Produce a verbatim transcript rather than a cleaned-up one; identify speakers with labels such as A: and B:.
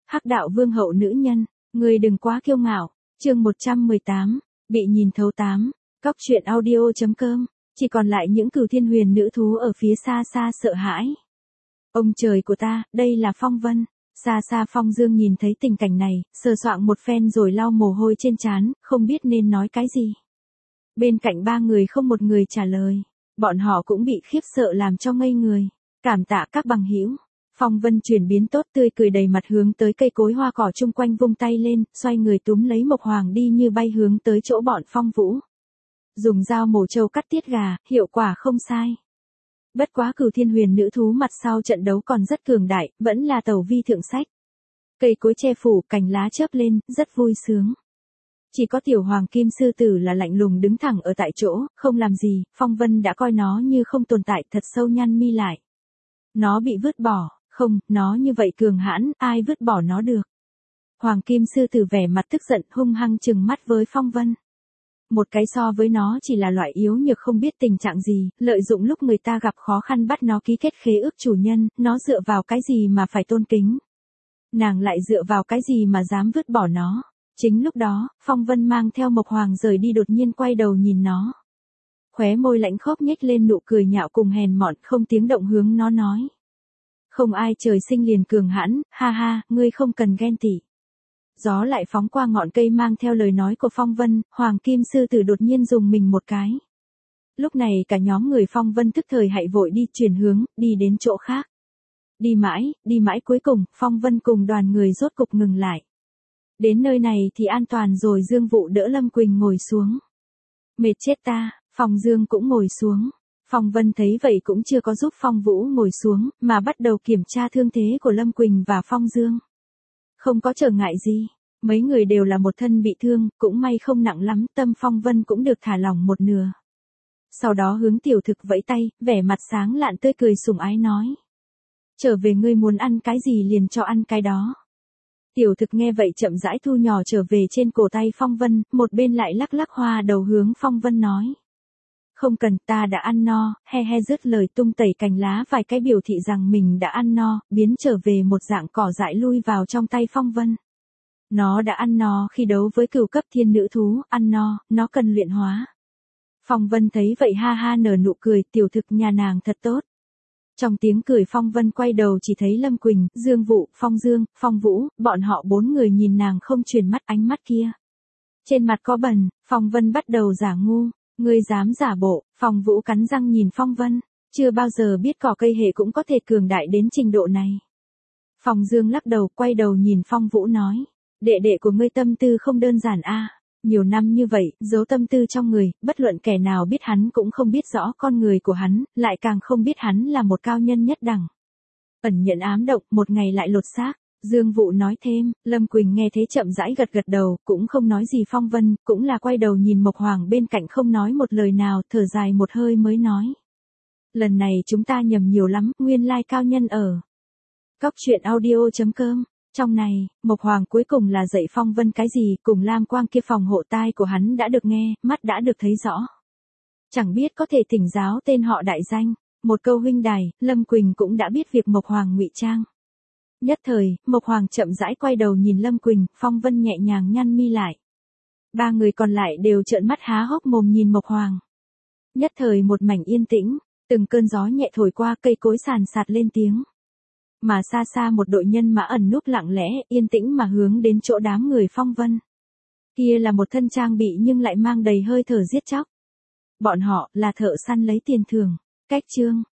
A: Hắc đạo vương hậu nữ nhân, người đừng quá kiêu ngạo. Chương một trăm mười tám, bị nhìn thấu tám. Cóc truyện audio.com, chỉ còn lại những Cửu Thiên Huyền nữ thú ở phía xa xa sợ hãi. Ông trời của ta, đây là Phong Vân. Xa xa Phong Dương nhìn thấy tình cảnh này, sờ soạng một phen rồi lau mồ hôi trên trán, không biết nên nói cái gì. Bên cạnh ba người không một người trả lời, bọn họ cũng bị khiếp sợ làm cho ngây người. Cảm tạ các bằng hữu. Phong Vân chuyển biến tốt tươi cười đầy mặt hướng tới cây cối hoa cỏ chung quanh vung tay lên, xoay người túm lấy Mộc Hoàng đi như bay hướng tới chỗ bọn Phong Vũ. Dùng dao mổ trâu cắt tiết gà, hiệu quả không sai. Bất quá Cửu Thiên Huyền nữ thú mặt sau trận đấu còn rất cường đại, vẫn là tẩu vi thượng sách. Cây cối che phủ, cành lá chớp lên, rất vui sướng. Chỉ có tiểu hoàng kim sư tử là lạnh lùng đứng thẳng ở tại chỗ, không làm gì. Phong Vân đã coi nó như không tồn tại, thật sâu nhăn mi lại. Nó bị vứt bỏ, không, nó như vậy cường hãn, ai vứt bỏ nó được. Hoàng kim sư tử vẻ mặt tức giận, hung hăng trừng mắt với Phong Vân. Một cái so với nó chỉ là loại yếu nhược không biết tình trạng gì, lợi dụng lúc người ta gặp khó khăn bắt nó ký kết khế ước chủ nhân, nó dựa vào cái gì mà phải tôn kính. Nàng lại dựa vào cái gì mà dám vứt bỏ nó. Chính lúc đó, Phong Vân mang theo Mộc Hoàng rời đi đột nhiên quay đầu nhìn nó. Khóe môi lạnh khốc nhếch lên nụ cười nhạo cùng hèn mọn, không tiếng động hướng nó nói. Không ai trời sinh liền cường hãn, ha ha, ngươi không cần ghen tị. Gió lại phóng qua ngọn cây mang theo lời nói của Phong Vân, Hoàng Kim Sư Tử đột nhiên dùng mình một cái. Lúc này cả nhóm người Phong Vân tức thời hạy vội đi chuyển hướng, đi đến chỗ khác. Đi mãi, đi mãi cuối cùng, Phong Vân cùng đoàn người rốt cục ngừng lại. Đến nơi này thì an toàn rồi. Dương Vụ đỡ Lâm Quỳnh ngồi xuống. Mệt chết ta, Phong Dương cũng ngồi xuống. Phong Vân thấy vậy cũng chưa có giúp Phong Vũ ngồi xuống, mà bắt đầu kiểm tra thương thế của Lâm Quỳnh và Phong Dương. Không có trở ngại gì, mấy người đều là một thân bị thương, cũng may không nặng lắm, tâm Phong Vân cũng được thả lỏng một nửa. Sau đó hướng Tiểu Thực vẫy tay, vẻ mặt sáng lạn tươi cười sủng ái nói. Trở về ngươi muốn ăn cái gì liền cho ăn cái đó. Tiểu Thực nghe vậy chậm rãi thu nhỏ trở về trên cổ tay Phong Vân, một bên lại lắc lắc hoa đầu hướng Phong Vân nói. Không cần, ta đã ăn no, he he dứt lời tung tẩy cành lá vài cái biểu thị rằng mình đã ăn no, biến trở về một dạng cỏ dại lui vào trong tay Phong Vân. Nó đã ăn no khi đấu với cửu cấp thiên nữ thú, ăn no, nó cần luyện hóa. Phong Vân thấy vậy ha ha nở nụ cười, Tiểu Thực nhà nàng thật tốt. Trong tiếng cười Phong Vân quay đầu chỉ thấy Lâm Quỳnh, Dương Vụ, Phong Dương, Phong Vũ, bọn họ bốn người nhìn nàng không chuyển mắt ánh mắt kia. Trên mặt có bẩn, Phong Vân bắt đầu giả ngu. Ngươi dám giả bộ, Phong Vũ cắn răng nhìn Phong Vân, chưa bao giờ biết cỏ cây hệ cũng có thể cường đại đến trình độ này. Phong Dương lắc đầu quay đầu nhìn Phong Vũ nói, đệ đệ của ngươi tâm tư không đơn giản a, nhiều năm như vậy, giấu tâm tư trong người, bất luận kẻ nào biết hắn cũng không biết rõ con người của hắn, lại càng không biết hắn là một cao nhân nhất đẳng. Ẩn nhận ám động, một ngày lại lột xác. Dương Vụ nói thêm, Lâm Quỳnh nghe thế chậm rãi gật gật đầu, cũng không nói gì. Phong Vân, cũng là quay đầu nhìn Mộc Hoàng bên cạnh không nói một lời nào, thở dài một hơi mới nói. Lần này chúng ta nhầm nhiều lắm, nguyên lai cao nhân ở. Cóc truyện audio.com, trong này, Mộc Hoàng cuối cùng là dạy Phong Vân cái gì, cùng lam quang kia phòng hộ tai của hắn đã được nghe, mắt đã được thấy rõ. Chẳng biết có thể thỉnh giáo tên họ đại danh, một câu huynh đài, Lâm Quỳnh cũng đã biết việc Mộc Hoàng ngụy trang. Nhất thời, Mộc Hoàng chậm rãi quay đầu nhìn Lâm Quỳnh, Phong Vân nhẹ nhàng nhăn mi lại. Ba người còn lại đều trợn mắt há hốc mồm nhìn Mộc Hoàng. Nhất thời một mảnh yên tĩnh, từng cơn gió nhẹ thổi qua, cây cối sàn sạt lên tiếng. Mà xa xa một đội nhân mã ẩn núp lặng lẽ, yên tĩnh mà hướng đến chỗ đám người Phong Vân. Kia là một thân trang bị nhưng lại mang đầy hơi thở giết chóc. Bọn họ là thợ săn lấy tiền thưởng. Cách chương